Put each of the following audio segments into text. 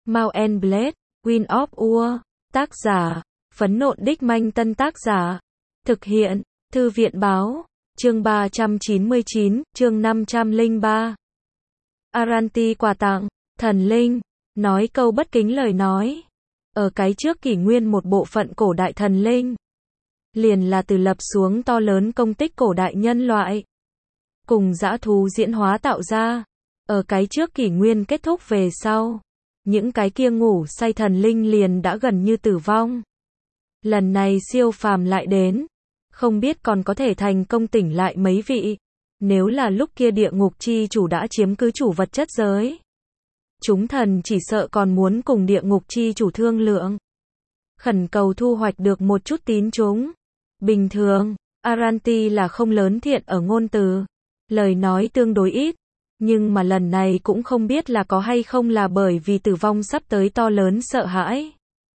Mount and Blade, Wind of War, tác giả, Phấn Nộn Đích Manh Tân tác giả, thực hiện, Thư viện Báo, chương 399, chương 503. Aranti quà tặng, thần linh, nói câu bất kính lời nói. Ở cái trước kỷ nguyên một bộ phận cổ đại thần linh, liền là từ lập xuống to lớn công tích cổ đại nhân loại, cùng dã thú diễn hóa tạo ra. Ở cái trước kỷ nguyên kết thúc về sau, những cái kia ngủ say thần linh liền đã gần như tử vong. Lần này siêu phàm lại đến, không biết còn có thể thành công tỉnh lại mấy vị. Nếu là lúc kia địa ngục chi chủ đã chiếm cứ chủ vật chất giới, chúng thần chỉ sợ còn muốn cùng địa ngục chi chủ thương lượng, khẩn cầu thu hoạch được một chút tín chúng. Bình thường, Aranti là không lớn thiện ở ngôn từ, lời nói tương đối ít, nhưng mà lần này cũng không biết là có hay không là bởi vì tử vong sắp tới to lớn sợ hãi.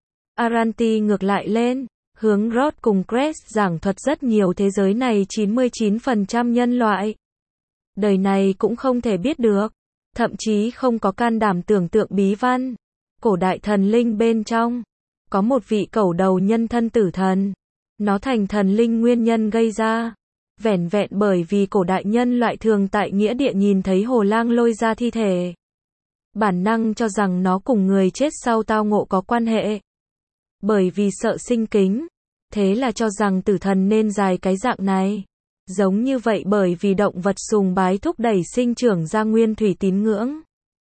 Aranti ngược lại lên, hướng Rod cùng Crest giảng thuật rất nhiều thế giới này 99% nhân loại đời này cũng không thể biết được, thậm chí không có can đảm tưởng tượng bí văn. Cổ đại thần linh bên trong, có một vị cẩu đầu nhân thân tử thần. Nó thành thần linh nguyên nhân gây ra, vẻn vẹn bởi vì cổ đại nhân loại thường tại nghĩa địa nhìn thấy hồ lang lôi ra thi thể, bản năng cho rằng nó cùng người chết sau tao ngộ có quan hệ. Bởi vì sợ sinh kính, thế là cho rằng tử thần nên dài cái dạng này. Giống như vậy bởi vì động vật sùng bái thúc đẩy sinh trưởng ra nguyên thủy tín ngưỡng.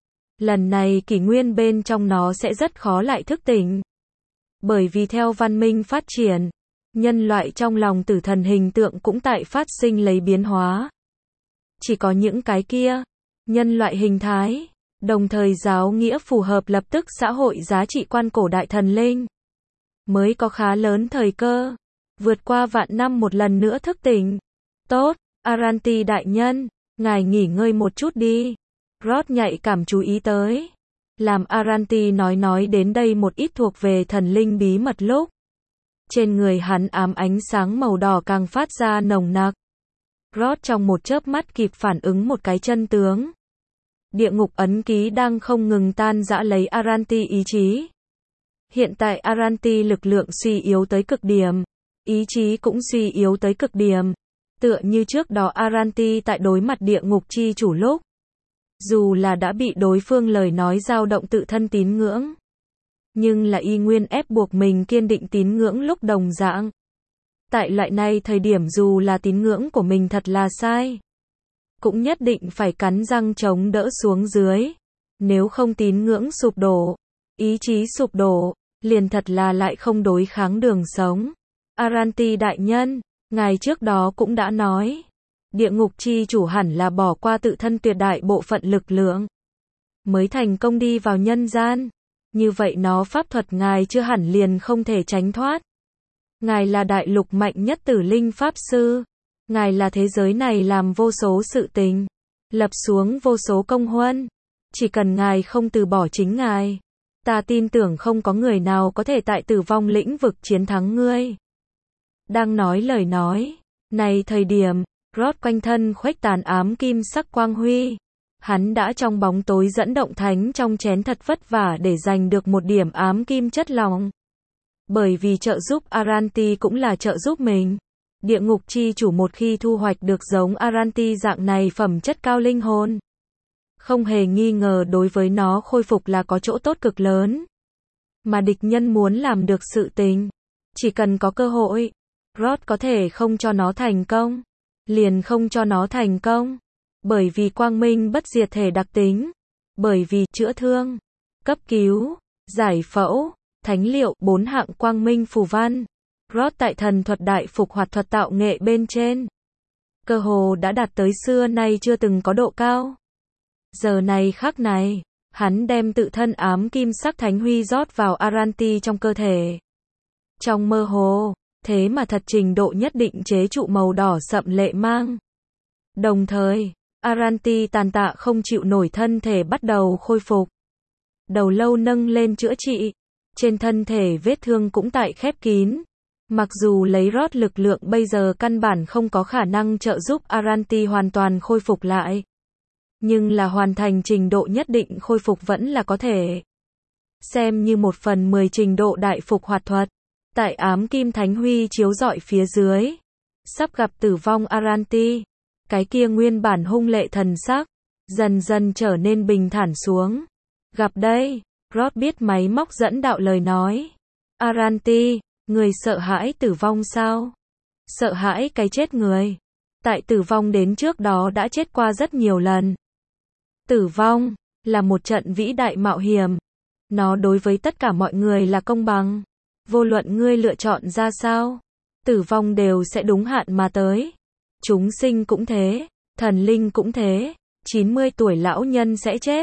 Lần này kỷ nguyên bên trong nó sẽ rất khó lại thức tỉnh. Bởi vì theo văn minh phát triển, nhân loại trong lòng tử thần hình tượng cũng tại phát sinh lấy biến hóa. Chỉ có những cái kia, nhân loại hình thái, đồng thời giáo nghĩa phù hợp lập tức xã hội giá trị quan cổ đại thần linh, mới có khá lớn thời cơ, vượt qua vạn năm một lần nữa thức tỉnh. Tốt, Aranti đại nhân, ngài nghỉ ngơi một chút đi. Rod nhạy cảm chú ý tới, làm Aranti nói đến đây một ít thuộc về thần linh bí mật lúc. Trên người hắn ám ánh sáng màu đỏ càng phát ra nồng nặc. Rod trong một chớp mắt kịp phản ứng một cái chân tướng. Địa ngục ấn ký đang không ngừng tan rã lấy Aranti ý chí. Hiện tại Aranti lực lượng suy yếu tới cực điểm, ý chí cũng suy yếu tới cực điểm. Tựa như trước đó Aranti tại đối mặt địa ngục chi chủ lúc, dù là đã bị đối phương lời nói dao động tự thân tín ngưỡng, nhưng là y nguyên ép buộc mình kiên định tín ngưỡng lúc đồng dạng. Tại loại này thời điểm dù là tín ngưỡng của mình thật là sai, cũng nhất định phải cắn răng chống đỡ xuống dưới. Nếu không tín ngưỡng sụp đổ, ý chí sụp đổ, liền thật là lại không đối kháng đường sống. Aranti đại nhân, ngài trước đó cũng đã nói, địa ngục chi chủ hẳn là bỏ qua tự thân tuyệt đại bộ phận lực lượng, mới thành công đi vào nhân gian. Như vậy nó pháp thuật ngài chưa hẳn liền không thể tránh thoát. Ngài là đại lục mạnh nhất tử linh pháp sư. Ngài là thế giới này làm vô số sự tình, lập xuống vô số công huân. Chỉ cần ngài không từ bỏ chính ngài, ta tin tưởng không có người nào có thể tại tử vong lĩnh vực chiến thắng ngươi. Đang nói lời nói này thời điểm, Rod quanh thân khuếch tán ám kim sắc quang huy. Hắn đã trong bóng tối dẫn động thánh trong chén thật vất vả để giành được một điểm ám kim chất lỏng. Bởi vì trợ giúp Aranti cũng là trợ giúp mình. Địa ngục chi chủ một khi thu hoạch được giống Aranti dạng này phẩm chất cao linh hồn, không hề nghi ngờ đối với nó khôi phục là có chỗ tốt cực lớn. Mà địch nhân muốn làm được sự tình, chỉ cần có cơ hội, Rod có thể không cho nó thành công, liền không cho nó thành công. Bởi vì quang minh bất diệt thể đặc tính, bởi vì chữa thương, cấp cứu, giải phẫu, thánh liệu, 4 hạng quang minh phù văn. Rod tại thần thuật đại phục hoạt thuật tạo nghệ bên trên, cơ hồ đã đạt tới xưa nay chưa từng có độ cao. Giờ này khắc này, hắn đem tự thân ám kim sắc thánh huy rót vào Aranti trong cơ thể. Trong mơ hồ, thế mà thật trình độ nhất định chế trụ màu đỏ sậm lệ mang. Đồng thời, Aranti tàn tạ không chịu nổi thân thể bắt đầu khôi phục. Đầu lâu nâng lên chữa trị, trên thân thể vết thương cũng tại khép kín. Mặc dù lấy Rod lực lượng bây giờ căn bản không có khả năng trợ giúp Aranti hoàn toàn khôi phục lại, nhưng là hoàn thành trình độ nhất định khôi phục vẫn là có thể. xem như 1/10 trình độ đại phục hoạt thuật. Tại ám kim thánh huy chiếu rọi phía dưới, sắp gặp tử vong Aranti, cái kia nguyên bản hung lệ thần sắc, dần dần trở nên bình thản xuống. Gặp đây, Rod biết máy móc dẫn đạo lời nói. Aranti, người sợ hãi tử vong sao? Sợ hãi cái chết người. Tại tử vong đến trước đó đã chết qua rất nhiều lần. Tử vong là một trận vĩ đại mạo hiểm. Nó đối với tất cả mọi người là công bằng. Vô luận ngươi lựa chọn ra sao, tử vong đều sẽ đúng hạn mà tới. Chúng sinh cũng thế, thần linh cũng thế. 90 tuổi lão nhân sẽ chết,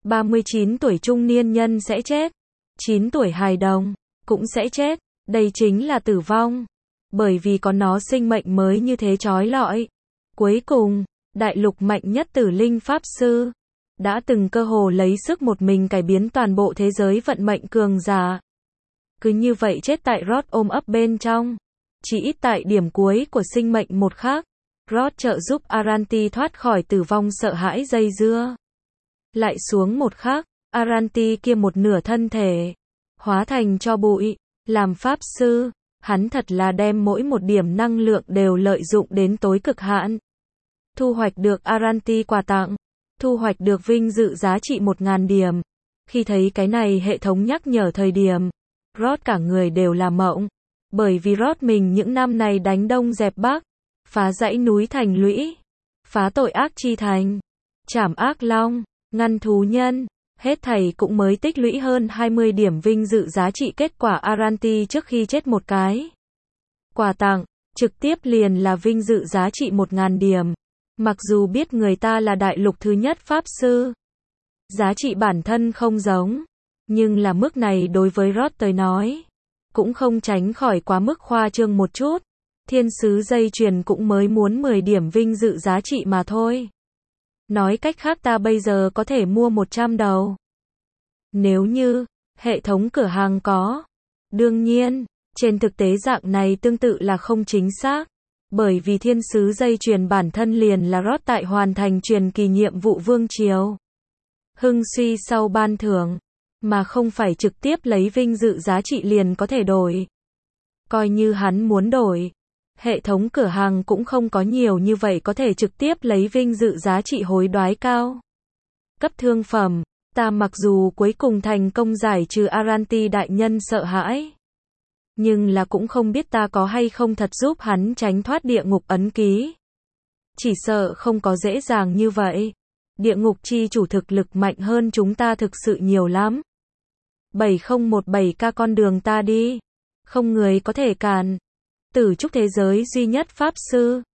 39 tuổi trung niên nhân sẽ chết, 9 tuổi hài đồng cũng sẽ chết. Đây chính là tử vong. Bởi vì có nó sinh mệnh mới như thế chói lọi. Cuối cùng, đại lục mạnh nhất tử linh pháp sư đã từng cơ hồ lấy sức một mình cải biến toàn bộ thế giới vận mệnh cường giả. Cứ như vậy chết tại Rod ôm ấp bên trong. Chỉ ít tại điểm cuối của sinh mệnh một khắc, Rod trợ giúp Aranti thoát khỏi tử vong sợ hãi dây dưa. Lại xuống một khắc, Aranti kia một nửa thân thể hóa thành tro bụi. Làm pháp sư, hắn thật là đem mỗi một điểm năng lượng đều lợi dụng đến tối cực hạn. Thu hoạch được Aranti quà tặng, thu hoạch được vinh dự giá trị 1000 điểm. Khi thấy cái này hệ thống nhắc nhở thời điểm, Rod cả người đều là mộng. Bởi vì Rod mình những năm này đánh đông dẹp bắc, phá dãy núi thành lũy, phá tội ác chi thành, trảm ác long, ngăn thú nhân, hết thảy cũng mới tích lũy hơn 20 điểm vinh dự giá trị. Kết quả Aranti trước khi chết một cái quà tặng, trực tiếp liền là vinh dự giá trị 1000 điểm. Mặc dù biết người ta là đại lục thứ nhất pháp sư, giá trị bản thân không giống, nhưng là mức này đối với Rod tới nói, cũng không tránh khỏi quá mức khoa trương một chút. Thiên sứ dây chuyền cũng mới muốn 10 điểm vinh dự giá trị mà thôi. Nói cách khác ta bây giờ có thể mua 100 đầu. Nếu như hệ thống cửa hàng có. Đương nhiên, trên thực tế dạng này tương tự là không chính xác. Bởi vì thiên sứ dây chuyền bản thân liền là Rod tại hoàn thành truyền kỳ nhiệm vụ vương triều hưng suy sau ban thưởng, mà không phải trực tiếp lấy vinh dự giá trị liền có thể đổi. Coi như hắn muốn đổi, hệ thống cửa hàng cũng không có nhiều như vậy có thể trực tiếp lấy vinh dự giá trị hối đoái cao cấp thương phẩm. Ta mặc dù cuối cùng thành công giải trừ Aranti đại nhân sợ hãi, nhưng là cũng không biết ta có hay không thật giúp hắn tránh thoát địa ngục ấn ký. Chỉ sợ không có dễ dàng như vậy. Địa ngục chi chủ thực lực mạnh hơn chúng ta thực sự nhiều lắm. 7017K con đường ta đi, không người có thể cản. Tử trúc thế giới duy nhất pháp sư,